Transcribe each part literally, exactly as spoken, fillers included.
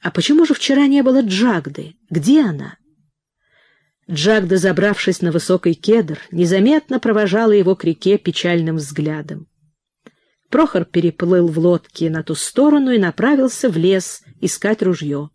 А почему же вчера не было Джагды? Где она? Джагда, забравшись на высокий кедр, незаметно провожала его к реке печальным взглядом. Прохор переплыл в лодке на ту сторону и направился в лес искать ружье.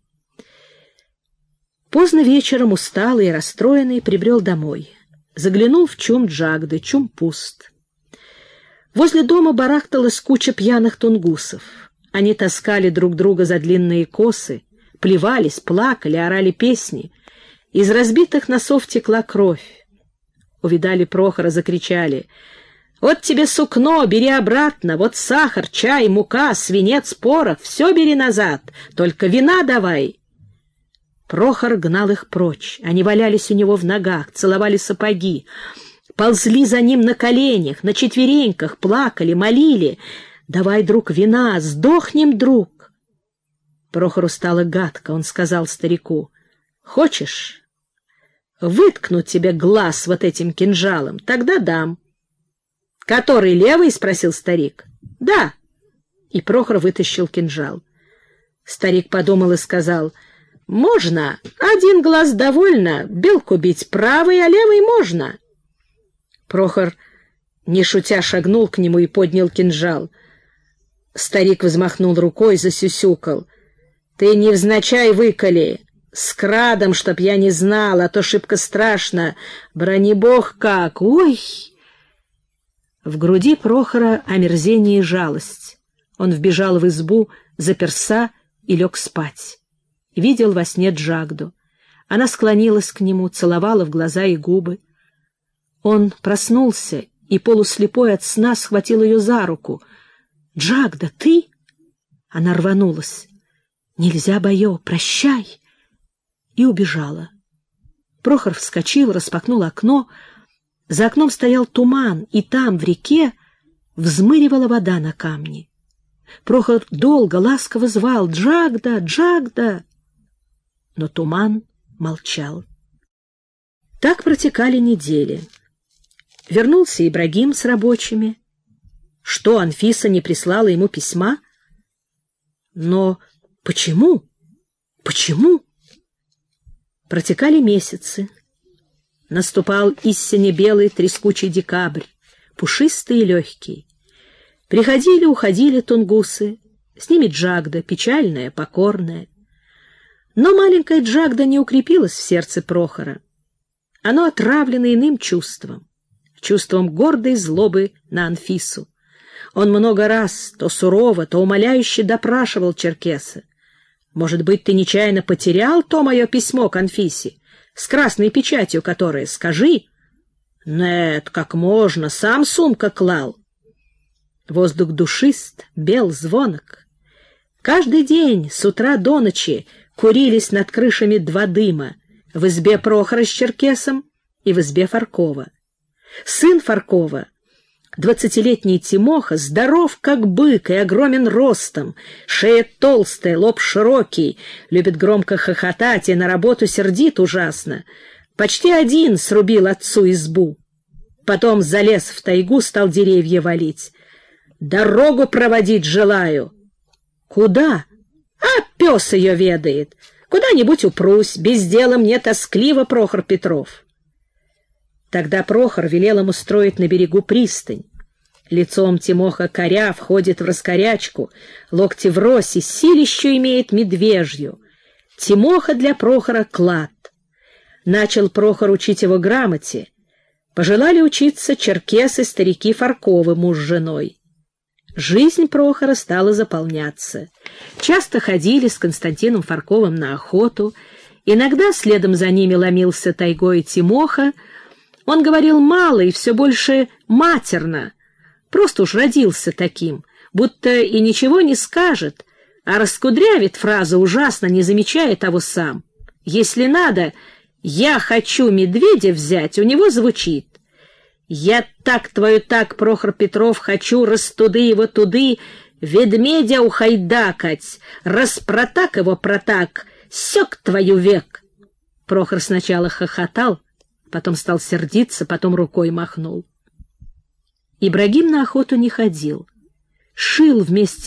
Поздно вечером, усталый и расстроенный, прибрел домой. Заглянул в чум Джагды. Чум пуст. Возле дома барахталась куча пьяных тунгусов. Они таскали друг друга за длинные косы, плевались, плакали, орали песни. Из разбитых носов текла кровь. Увидали Прохора, закричали: «Вот тебе сукно, бери обратно, вот сахар, чай, мука, свинец, порох, все бери назад, только вина давай». Прохор гнал их прочь. Они валялись у него в ногах, целовали сапоги, ползли за ним на коленях, на четвереньках, плакали, молили: «Давай, друг, вина, сдохнем, друг». Прохору стало гадко, он сказал старику: «Хочешь, выткну тебе глаз вот этим кинжалом, тогда дам». «Который, левый?» — спросил старик. «Да». И Прохор вытащил кинжал. Старик подумал и сказал: «Можно, один глаз довольно, белку бить правый, а левый можно». Прохор, не шутя, шагнул к нему и поднял кинжал. Старик взмахнул рукой, засюсюкал: «Ты невзначай выколи, с крадом, чтоб я не знал, а то шибко страшно, брони бог как, ой!» В груди Прохора омерзение и жалость. Он вбежал в избу, заперся и лег спать. Видел во сне Джагду. Она склонилась к нему, целовала в глаза и губы. Он проснулся и, полуслепой от сна, схватил ее за руку. «Джагда, ты?» Она рванулась. «Нельзя, Байо, прощай!» И убежала. Прохор вскочил, распахнул окно. За окном стоял туман, и там, в реке, взмыривала вода на камни. Прохор долго, ласково звал: «Джагда, Джагда!» Но туман молчал. Так протекали недели. Вернулся Ибрагим с рабочими. Что, Анфиса не прислала ему письма? Но почему? Почему? Протекали месяцы. Наступал истинно белый трескучий декабрь, пушистый и легкий. Приходили, уходили тунгусы, с ними Джагда, печальная, покорная. Но маленькая Джагда не укрепилась в сердце Прохора. Оно отравлено иным чувством, чувством гордой злобы на Анфису. Он много раз, то сурово, то умоляюще допрашивал черкеса: «Может быть, ты нечаянно потерял то мое письмо к Анфисе, с красной печатью которое, скажи?» «Нет, как можно, сам сумка клал». Воздух душист, бел, звонок. Каждый день с утра до ночи курились над крышами два дыма в избе Прохора с черкесом и в избе Фаркова. Сын Фаркова, двадцатилетний Тимоха, здоров как бык и огромен ростом, шея толстая, лоб широкий, любит громко хохотать и на работу сердит ужасно. Почти один срубил отцу избу. Потом залез в тайгу, стал деревья валить. «Дорогу проводить желаю». «Куда?» «А пес ее ведает. Куда-нибудь упрусь, без дела мне тоскливо, Прохор Петров». Тогда Прохор велел ему строить на берегу пристань. Лицом Тимоха коря входит в раскорячку, локти врозь и силищу имеет медвежью. Тимоха для Прохора клад. Начал Прохор учить его грамоте. Пожелали учиться черкесы, старики Фарковы, муж с женой. Жизнь Прохора стала заполняться. Часто ходили с Константином Фарковым на охоту. Иногда следом за ними ломился тайгой Тимоха. Он говорил мало и все больше матерно. Просто уж родился таким, будто и ничего не скажет, а раскудрявит фразу ужасно, не замечая того сам. Если надо, «я хочу медведя взять», у него звучит: «Я так твою так, Прохор Петров, хочу растуды его туды, ведмедя ухайдакать, распротак его протак, сёк твою век». Прохор сначала хохотал, потом стал сердиться, потом рукой махнул. Ибрагим на охоту не ходил. Шил вместе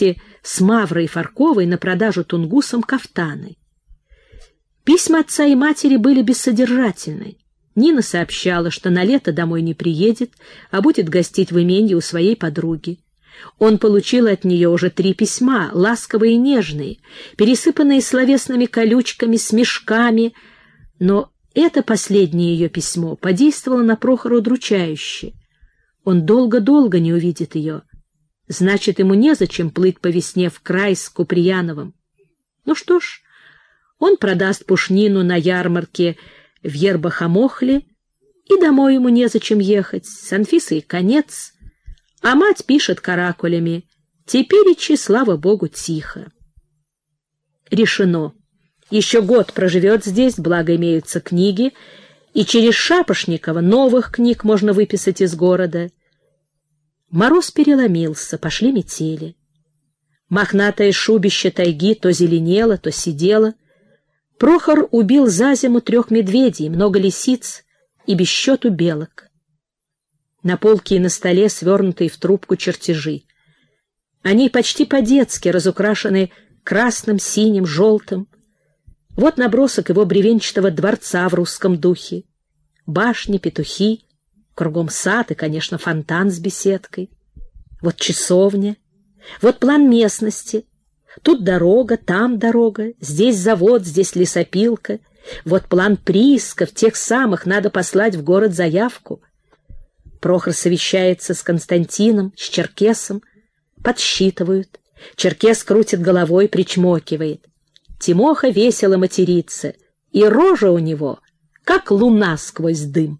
с Маврой Фарковой на продажу тунгусам кафтаны. Письма отца и матери были бессодержательны. Нина сообщала, что на лето домой не приедет, а будет гостить в имении у своей подруги. Он получил от нее уже три письма, ласковые и нежные, пересыпанные словесными колючками, смешками, но это последнее ее письмо подействовало на Прохора удручающе. Он долго-долго не увидит ее. Значит, ему незачем плыть по весне в край с Куприяновым. Ну что ж, он продаст пушнину на ярмарке в Ербахамохле, и домой ему незачем ехать, с Анфисой конец, а мать пишет каракулями: «Теперечи, слава Богу, тихо». Решено. Еще год проживет здесь, благо имеются книги, и через Шапошникова новых книг можно выписать из города. Мороз переломился, пошли метели. Мохнатое шубище тайги то зеленело, то сидело. Прохор убил за зиму трех медведей, много лисиц и без счету белок. На полке и на столе свернутые в трубку чертежи. Они почти по-детски разукрашены красным, синим, желтым. Вот набросок его бревенчатого дворца в русском духе. Башни, петухи, кругом сад и, конечно, фонтан с беседкой. Вот часовня, вот план местности. Тут дорога, там дорога, здесь завод, здесь лесопилка. Вот план приисков, тех самых, надо послать в город заявку. Прохор совещается с Константином, с Черкесом. Подсчитывают. Черкес крутит головой, причмокивает. Тимоха весело матерится, и рожа у него, как луна сквозь дым.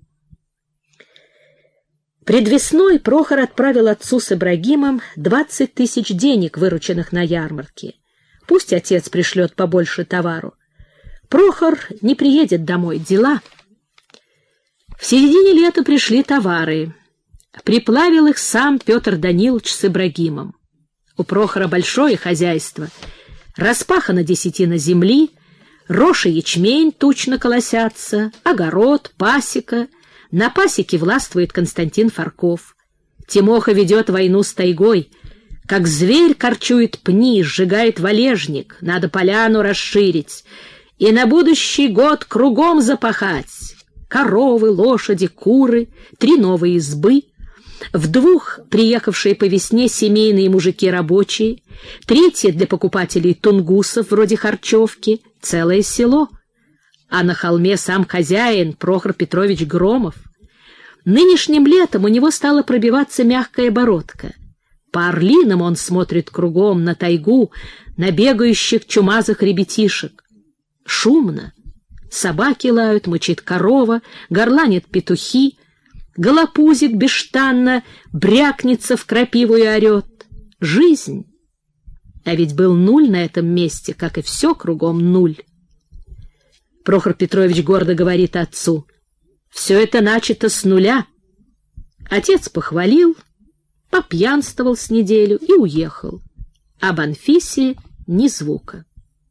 Предвесной Прохор отправил отцу с Ибрагимом двадцать тысяч денег, вырученных на ярмарке. Пусть отец пришлет побольше товару. Прохор не приедет домой, дела. В середине лета пришли товары. Приплавил их сам Петр Данилович с Ибрагимом. У Прохора большое хозяйство. Распахана десятина земли, рожь и ячмень тучно колосятся, огород, пасека. На пасеке властвует Константин Фарков. Тимоха ведет войну с тайгой. Как зверь корчует пни, сжигает валежник. Надо поляну расширить и на будущий год кругом запахать. Коровы, лошади, куры, три новые избы. В двух приехавшие по весне семейные мужики рабочие, третье для покупателей тунгусов, вроде харчевки, целое село. А на холме сам хозяин Прохор Петрович Громов. Нынешним летом у него стала пробиваться мягкая бородка. По орлинам он смотрит кругом на тайгу, на бегающих чумазых ребятишек. Шумно. Собаки лают, мычит корова, горланят петухи. Голопузик бесштанно брякнется в крапиву и орет. Жизнь. А ведь был нуль на этом месте, как и все кругом нуль. Прохор Петрович гордо говорит отцу: «Все это начато с нуля». Отец похвалил, попьянствовал с неделю и уехал. Об Анфисе ни звука.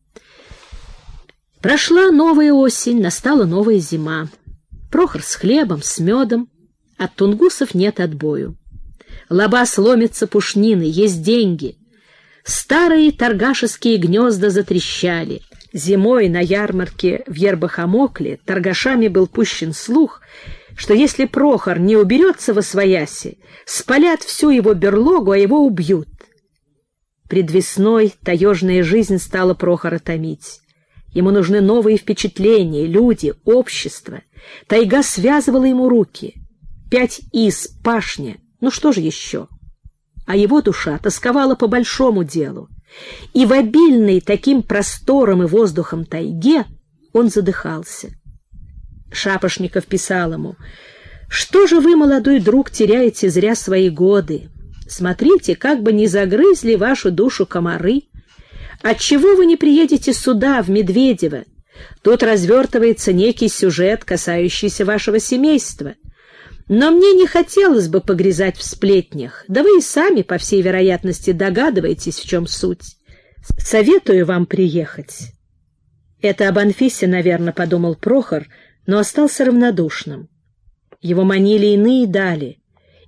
Прошла новая осень, настала новая зима. Прохор с хлебом, с медом. От тунгусов нет отбою. Лабаз ломится пушнины, есть деньги. Старые торгашеские гнезда затрещали. Зимой на ярмарке в Ербахамокле торгашами был пущен слух, что если Прохор не уберется восвояси, спалят всю его берлогу, а его убьют. Предвесной таежная жизнь стала Прохора томить. Ему нужны новые впечатления, люди, общество. Тайга связывала ему руки. Пять из, пашня, ну что же еще? А его душа тосковала по большому делу. И в обильной таким простором и воздухом тайге он задыхался. Шапошников писал ему: «Что же вы, молодой друг, теряете зря свои годы? Смотрите, как бы не загрызли вашу душу комары. Отчего вы не приедете сюда, в Медведево? Тут развертывается некий сюжет, касающийся вашего семейства. Но мне не хотелось бы погрязать в сплетнях, да вы и сами, по всей вероятности, догадываетесь, в чем суть. Советую вам приехать». Это об Анфисе, наверное, подумал Прохор, но остался равнодушным. Его манили иные дали,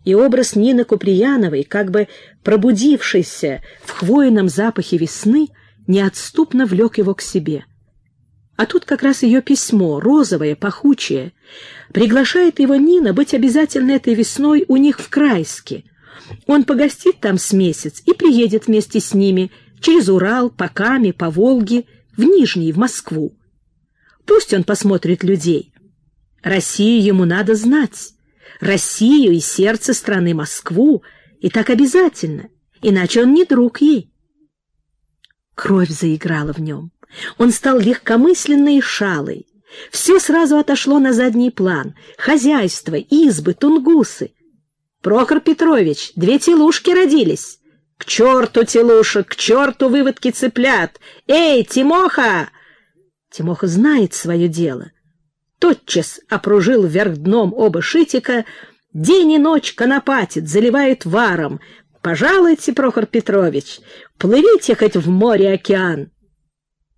и образ Нины Куприяновой, как бы пробудившейся в хвойном запахе весны, неотступно влек его к себе. А тут как раз ее письмо, розовое, пахучее. Приглашает его Нина быть обязательно этой весной у них в Крайске. Он погостит там с месяц и приедет вместе с ними через Урал, по Каме, по Волге, в Нижний, в Москву. Пусть он посмотрит людей. Россию ему надо знать. Россию и сердце страны Москву, и так обязательно, иначе он не друг ей. Кровь заиграла в нем. Он стал легкомысленной и шалой. Все сразу отошло на задний план. Хозяйство, избы, тунгусы. Прохор Петрович, две телушки родились. К черту телушек, к черту выводки цыплят. Эй, Тимоха! Тимоха знает свое дело. Тотчас опружил вверх дном оба шитика, день и ночь конопатит, заливает варом. Пожалуйте, Прохор Петрович, плывите хоть в море-океан.